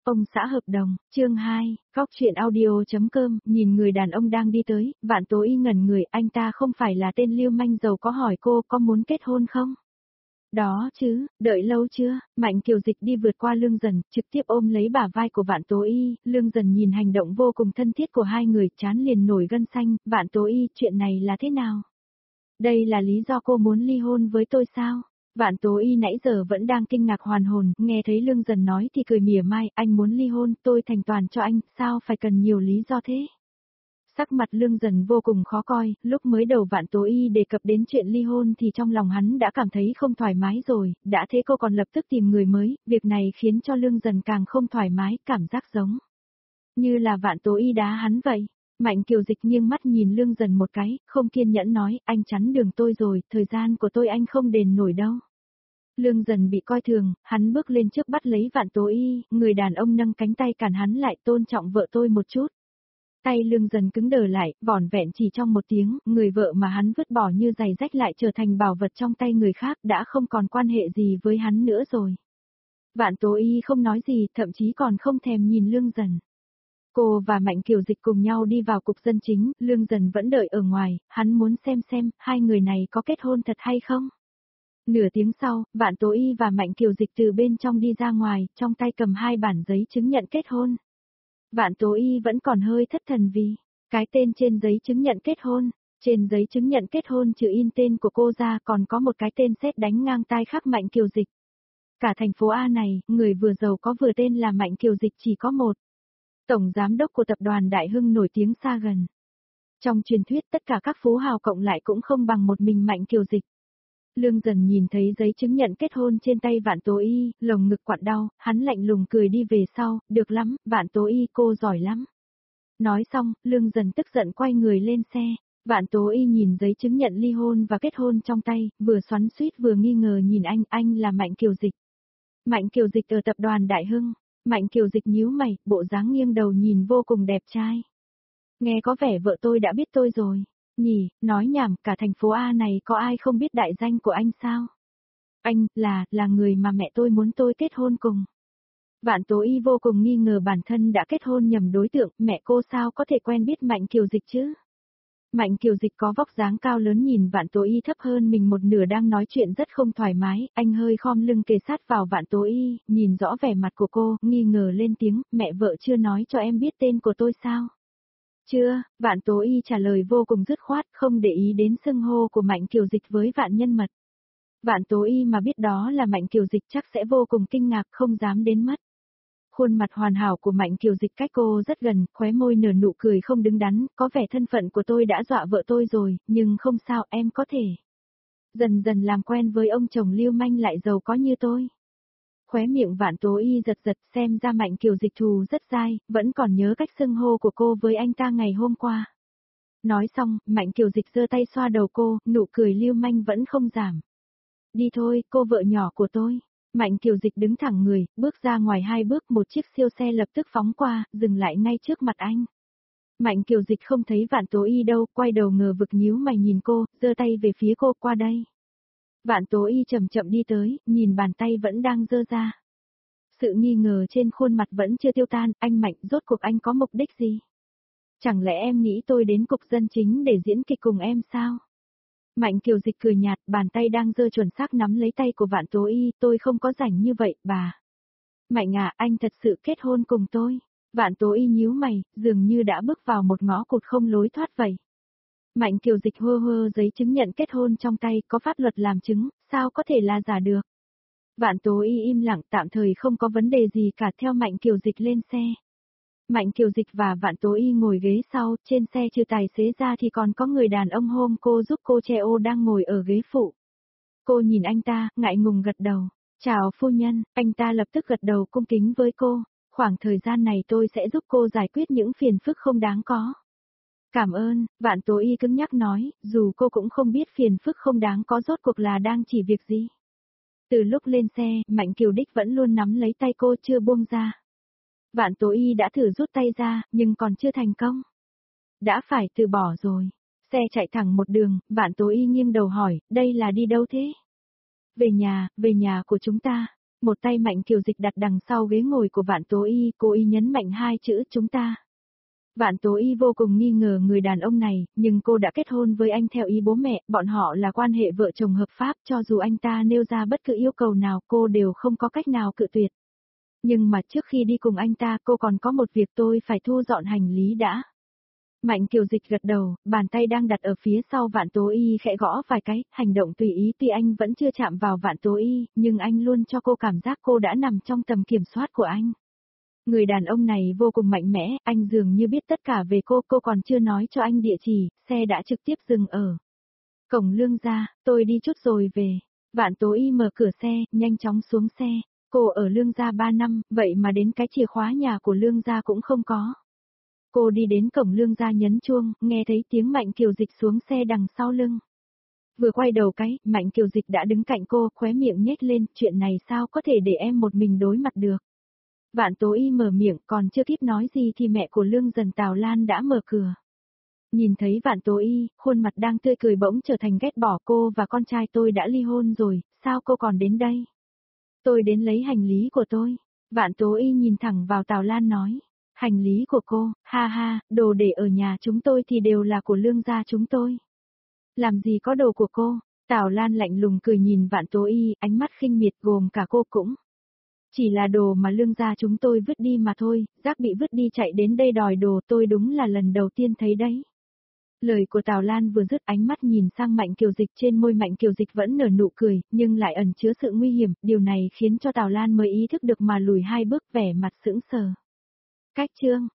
Ông xã hợp đồng, chương 2, góc chuyện audio.com, nhìn người đàn ông đang đi tới, Vạn Tố Y ngẩn người, anh ta không phải là tên lưu manh giàu có, hỏi cô có muốn kết hôn không? Đó chứ, đợi lâu chưa? Mạnh Kiều Dịch đi vượt qua Lương Dần, trực tiếp ôm lấy bả vai của Vạn Tố Y, Lương Dần nhìn hành động vô cùng thân thiết của hai người, trán liền nổi gân xanh, Vạn Tố Y, chuyện này là thế nào? Đây là lý do cô muốn ly hôn với tôi sao? Vạn Tố Y nãy giờ vẫn đang kinh ngạc hoàn hồn, nghe thấy Lương Dần nói thì cười mỉa mai, anh muốn ly hôn, tôi thành toàn cho anh, sao phải cần nhiều lý do thế? Sắc mặt Lương Dần vô cùng khó coi, lúc mới đầu Vạn Tố Y đề cập đến chuyện ly hôn thì trong lòng hắn đã cảm thấy không thoải mái rồi, đã thế cô còn lập tức tìm người mới, việc này khiến cho Lương Dần càng không thoải mái, cảm giác giống như là Vạn Tố Y đá hắn vậy. Mạnh Kiều Dịch nghiêng mắt nhìn Lương Dần một cái, không kiên nhẫn nói, anh chắn đường tôi rồi, thời gian của tôi anh không đền nổi đâu. Lương Dần bị coi thường, hắn bước lên trước bắt lấy Vạn Tố Y, người đàn ông nâng cánh tay cản hắn lại, tôn trọng vợ tôi một chút. Tay Lương Dần cứng đờ lại, vỏn vẹn chỉ trong một tiếng, người vợ mà hắn vứt bỏ như giày rách lại trở thành bảo vật trong tay người khác, đã không còn quan hệ gì với hắn nữa rồi. Vạn Tố Y không nói gì, thậm chí còn không thèm nhìn Lương Dần. Cô và Mạnh Kiều Dịch cùng nhau đi vào cục dân chính, Lương Dần vẫn đợi ở ngoài, hắn muốn xem hai người này có kết hôn thật hay không. Nửa tiếng sau, Vạn Tố Y và Mạnh Kiều Dịch từ bên trong đi ra ngoài, trong tay cầm hai bản giấy chứng nhận kết hôn. Vạn Tố Y vẫn còn hơi thất thần vì cái tên trên giấy chứng nhận kết hôn. Trên giấy chứng nhận kết hôn trừ in tên của cô ra còn có một cái tên sét đánh ngang tai khắc Mạnh Kiều Dịch. Cả thành phố A này, người vừa giàu có vừa tên là Mạnh Kiều Dịch chỉ có một. Tổng giám đốc của tập đoàn Đại Hưng nổi tiếng xa gần. Trong truyền thuyết tất cả các phú hào cộng lại cũng không bằng một mình Mạnh Kiều Dịch. Lương Dần nhìn thấy giấy chứng nhận kết hôn trên tay Vạn Tố Y, lồng ngực quặn đau, hắn lạnh lùng cười đi về sau, được lắm, Vạn Tố Y cô giỏi lắm. Nói xong, Lương Dần tức giận quay người lên xe, Vạn Tố Y nhìn giấy chứng nhận ly hôn và kết hôn trong tay, vừa xoắn xuýt vừa nghi ngờ nhìn anh là Mạnh Kiều Dịch. Mạnh Kiều Dịch ở tập đoàn Đại Hưng. Mạnh Kiều Dịch nhíu mày, bộ dáng nghiêng đầu nhìn vô cùng đẹp trai. Nghe có vẻ vợ tôi đã biết tôi rồi. Nhỉ, nói nhảm, cả thành phố A này có ai không biết đại danh của anh sao? Anh, là người mà mẹ tôi muốn tôi kết hôn cùng. Vạn Tố Y vô cùng nghi ngờ bản thân đã kết hôn nhầm đối tượng, mẹ cô sao có thể quen biết Mạnh Kiều Dịch chứ? Mạnh Kiều Dịch có vóc dáng cao lớn nhìn Vạn Tố Y thấp hơn mình một nửa đang nói chuyện rất không thoải mái, anh hơi khom lưng kề sát vào Vạn Tố Y, nhìn rõ vẻ mặt của cô, nghi ngờ lên tiếng, mẹ vợ chưa nói cho em biết tên của tôi sao? Chưa, Vạn Tố Y trả lời vô cùng dứt khoát, không để ý đến xưng hô của Mạnh Kiều Dịch với Vạn Nhân Mật. Vạn Tố Y mà biết đó là Mạnh Kiều Dịch chắc sẽ vô cùng kinh ngạc, không dám đến mất. Khuôn mặt hoàn hảo của Mạnh Kiều Dịch cách cô rất gần, khóe môi nở nụ cười không đứng đắn, có vẻ thân phận của tôi đã dọa vợ tôi rồi, nhưng không sao, em có thể dần dần làm quen với ông chồng lưu manh lại giàu có như tôi. Khóe miệng Vạn Tố Y giật giật, xem ra Mạnh Kiều Dịch thù rất dai, vẫn còn nhớ cách xưng hô của cô với anh ta ngày hôm qua. Nói xong, Mạnh Kiều Dịch giơ tay xoa đầu cô, nụ cười lưu manh vẫn không giảm. Đi thôi, cô vợ nhỏ của tôi. Mạnh Kiều Dịch đứng thẳng người, bước ra ngoài 2 bước, một chiếc siêu xe lập tức phóng qua, dừng lại ngay trước mặt anh. Mạnh Kiều Dịch không thấy Vạn Tố Y đâu, quay đầu ngờ vực nhíu mày nhìn cô, giơ tay về phía cô, qua đây. Vạn Tố Y chậm chậm đi tới, nhìn bàn tay vẫn đang giơ ra. Sự nghi ngờ trên khuôn mặt vẫn chưa tiêu tan, anh Mạnh, rốt cuộc anh có mục đích gì? Chẳng lẽ em nghĩ tôi đến cục dân chính để diễn kịch cùng em sao? Mạnh Kiều Dịch cười nhạt, bàn tay đang giơ chuẩn xác nắm lấy tay của Vạn Tố Y, tôi không có rảnh như vậy, bà. Mạnh à, anh thật sự kết hôn cùng tôi. Vạn Tố Y nhíu mày, dường như đã bước vào một ngõ cụt không lối thoát vậy. Mạnh Kiều Dịch hơ hơ giấy chứng nhận kết hôn trong tay, có pháp luật làm chứng, sao có thể là giả được. Vạn Tố Y im lặng, tạm thời không có vấn đề gì cả, theo Mạnh Kiều Dịch lên xe. Mạnh Kiều Dịch và Vạn Tố Y ngồi ghế sau, trên xe trừ tài xế ra thì còn có người đàn ông hôm cô giúp cô che ô đang ngồi ở ghế phụ. Cô nhìn anh ta, ngại ngùng gật đầu. Chào phu nhân, anh ta lập tức gật đầu cung kính với cô. Khoảng thời gian này tôi sẽ giúp cô giải quyết những phiền phức không đáng có. Cảm ơn, Vạn Tố Y cứng nhắc nói, dù cô cũng không biết phiền phức không đáng có rốt cuộc là đang chỉ việc gì. Từ lúc lên xe, Mạnh Kiều Đích vẫn luôn nắm lấy tay cô chưa buông ra. Vạn Tố Y đã thử rút tay ra, nhưng còn chưa thành công. Đã phải từ bỏ rồi. Xe chạy thẳng một đường, Vạn Tố Y nghiêng đầu hỏi, đây là đi đâu thế? Về nhà của chúng ta. Một tay Mạnh Kiều Dịch đặt đằng sau ghế ngồi của Vạn Tố Y, cô y nhấn mạnh hai chữ chúng ta. Vạn Tố Y vô cùng nghi ngờ người đàn ông này, nhưng cô đã kết hôn với anh theo ý bố mẹ, bọn họ là quan hệ vợ chồng hợp pháp, cho dù anh ta nêu ra bất cứ yêu cầu nào cô đều không có cách nào cự tuyệt. Nhưng mà trước khi đi cùng anh ta cô còn có một việc tôi phải thu dọn hành lý đã. Mạnh Kiều Dịch gật đầu, bàn tay đang đặt ở phía sau Vạn Tố Y khẽ gõ vài cái, hành động tùy ý tuy anh vẫn chưa chạm vào Vạn Tố Y, nhưng anh luôn cho cô cảm giác cô đã nằm trong tầm kiểm soát của anh. Người đàn ông này vô cùng mạnh mẽ, anh dường như biết tất cả về cô còn chưa nói cho anh địa chỉ, xe đã trực tiếp dừng ở cổng Lương gia, tôi đi chút rồi về. Vạn Tố Y mở cửa xe, nhanh chóng xuống xe. Cô ở Lương gia 3 năm, vậy mà đến cái chìa khóa nhà của Lương gia cũng không có. Cô đi đến cổng Lương gia nhấn chuông, nghe thấy tiếng Mạnh Kiều Dịch xuống xe đằng sau lưng. Vừa quay đầu cái, Mạnh Kiều Dịch đã đứng cạnh cô, khóe miệng nhếch lên, chuyện này sao có thể để em một mình đối mặt được. Vạn Tố Y mở miệng, còn chưa kịp nói gì thì mẹ của Lương Dần Tào Lan đã mở cửa. Nhìn thấy Vạn Tố Y, khuôn mặt đang tươi cười bỗng trở thành ghét bỏ, cô và con trai tôi đã ly hôn rồi, sao cô còn đến đây? Tôi đến lấy hành lý của tôi. Vạn Tố Y nhìn thẳng vào Tào Lan nói. Hành lý của cô, ha ha, đồ để ở nhà chúng tôi thì đều là của Lương gia chúng tôi. Làm gì có đồ của cô? Tào Lan lạnh lùng cười nhìn Vạn Tố Y, ánh mắt khinh miệt gồm cả cô cũng. Chỉ là đồ mà Lương gia chúng tôi vứt đi mà thôi, rác bị vứt đi chạy đến đây đòi đồ tôi đúng là lần đầu tiên thấy đấy. Lời của Tào Lan vừa dứt ánh mắt nhìn sang Mạnh Kiều Dịch, trên môi Mạnh Kiều Dịch vẫn nở nụ cười, nhưng lại ẩn chứa sự nguy hiểm, điều này khiến cho Tào Lan mới ý thức được mà lùi hai bước vẻ mặt sững sờ. Cách chương